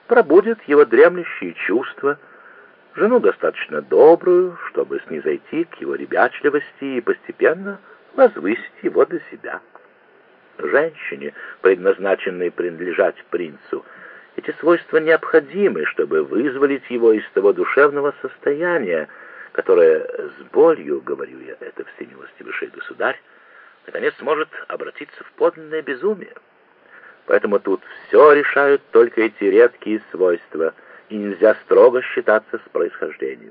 пробудит его дремлющие чувства, жену достаточно добрую, чтобы снизойти к его ребячливости и постепенно возвысить его до себя. Женщине, предназначенной принадлежать принцу, эти свойства необходимы, чтобы вызволить его из того душевного состояния, которое с болью, говорю я это всемилостивейший государь, наконец может обратиться в подлинное безумие. Поэтому тут все решают только эти редкие свойства, и нельзя строго считаться с происхождением.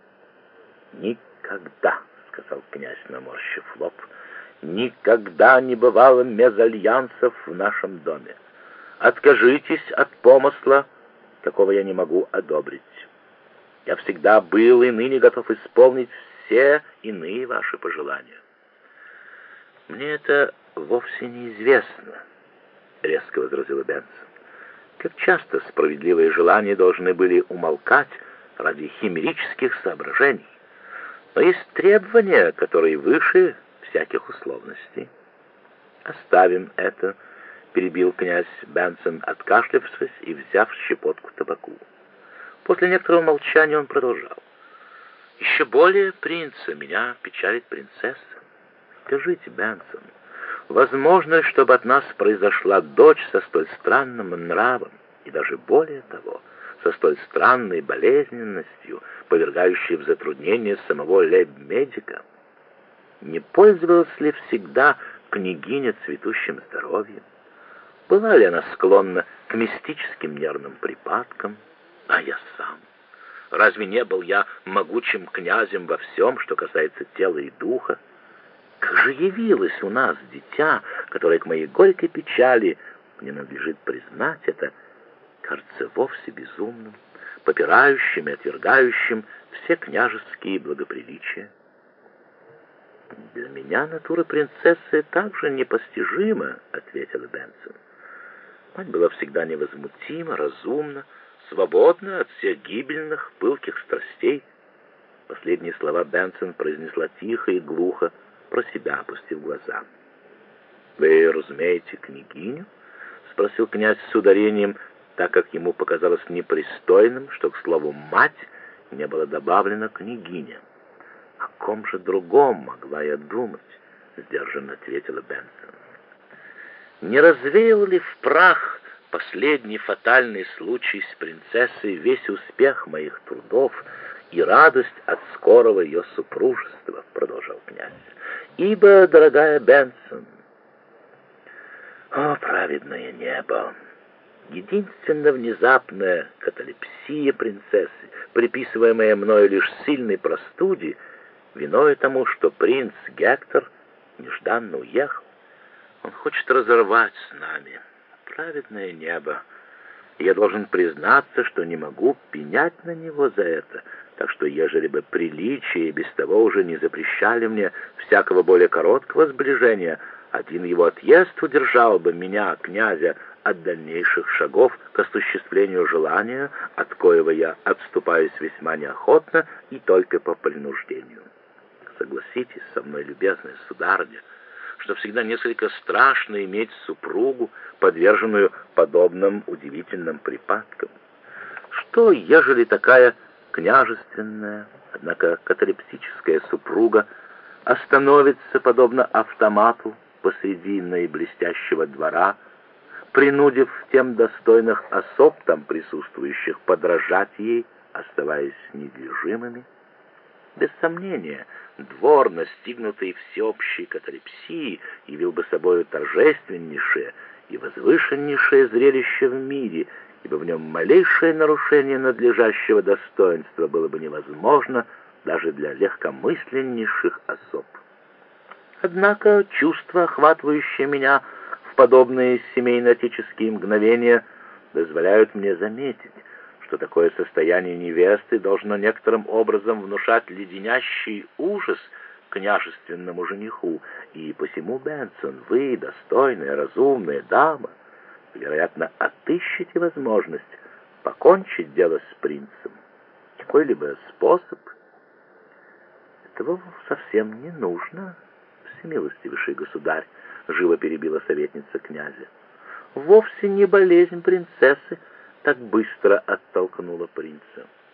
«Никогда», — сказал князь, наморщив лоб, — «никогда не бывало мезальянсов в нашем доме. Откажитесь от помысла, какого я не могу одобрить. Я всегда был и ныне готов исполнить все иные ваши пожелания». «Мне это вовсе неизвестно», — резко возразила Бенсон. «Как часто справедливые желания должны были умолкать ради химерических соображений. Но есть требования, которые выше всяких условностей». «Оставим это», — перебил князь Бенсон, откашлявшись и взяв щепотку табаку. После некоторого молчания он продолжал. «Еще более принца меня печалит принцесса. Скажите, Бенсон, возможно ли, чтобы от нас произошла дочь со столь странным нравом, и даже более того, со столь странной болезненностью, повергающей в затруднение самого лейб-медика? Не пользовалась ли всегда княгиня цветущим здоровьем? Была ли она склонна к мистическим нервным припадкам? А я сам? Разве не был я могучим князем во всем, что касается тела и духа? Как же явилось у нас дитя, которое к моей горькой печали, мне надлежит признать это, кажется вовсе безумным, попирающим и отвергающим все княжеские благоприличия? «Для меня натура принцессы также непостижима», — ответила Бенсон. Мать была всегда невозмутима, разумна, свободна от всех гибельных, пылких страстей. Последние слова Бенсон произнесла тихо и глухо, про себя опустив глаза. «Вы разумеете княгиню?» — спросил князь с ударением, так как ему показалось непристойным, что к слову «мать» не было добавлено «княгиня». «О ком же другом могла я думать?» — сдержанно ответила Бенсон. «Не развеял ли в прах последний фатальный случай с принцессой весь успех моих трудов и радость от скорого ее супружества?» — продолжал князь. «Ибо, дорогая Бенсон, о, праведное небо, единственно внезапная каталепсия принцессы, приписываемая мною лишь сильной простуде, виной тому, что принц Гектор нежданно уехал. Он хочет разорвать с нами. Праведное небо. И я должен признаться, что не могу пенять на него за это, так что, ежели бы приличие без того уже не запрещали мне всякого более короткого сближения, один его отъезд удержал бы меня, князя, от дальнейших шагов к осуществлению желания, от коего я отступаюсь весьма неохотно и только по принуждению. Согласитесь со мной, любезная сударыня, что всегда несколько страшно иметь супругу, подверженную подобным удивительным припадкам. Что, ежели такая княжественная, однако каталепсическая супруга остановится, подобно автомату, посреди наиблестящего двора, принудив тем достойных особ, там присутствующих, подражать ей, оставаясь недвижимыми? Без сомнения, двор, настигнутый всеобщей каталепсией, явил бы собою торжественнейшее и возвышеннейшее зрелище в мире, ибо в нем малейшее нарушение надлежащего достоинства было бы невозможно даже для легкомысленнейших особ. Однако чувства, охватывающие меня в подобные семейно-отеческие мгновения, дозволяют мне заметить, что такое состояние невесты должно некоторым образом внушать леденящий ужас княжественному жениху, и посему, Бенсон, вы, достойная, разумная дама, вероятно, отыщете возможность покончить дело с принцем. Какой-либо способ? Этого совсем не нужно, всемилостивейший государь, живо перебила советница князя. Вовсе не болезнь принцессы так быстро оттолкнула принца.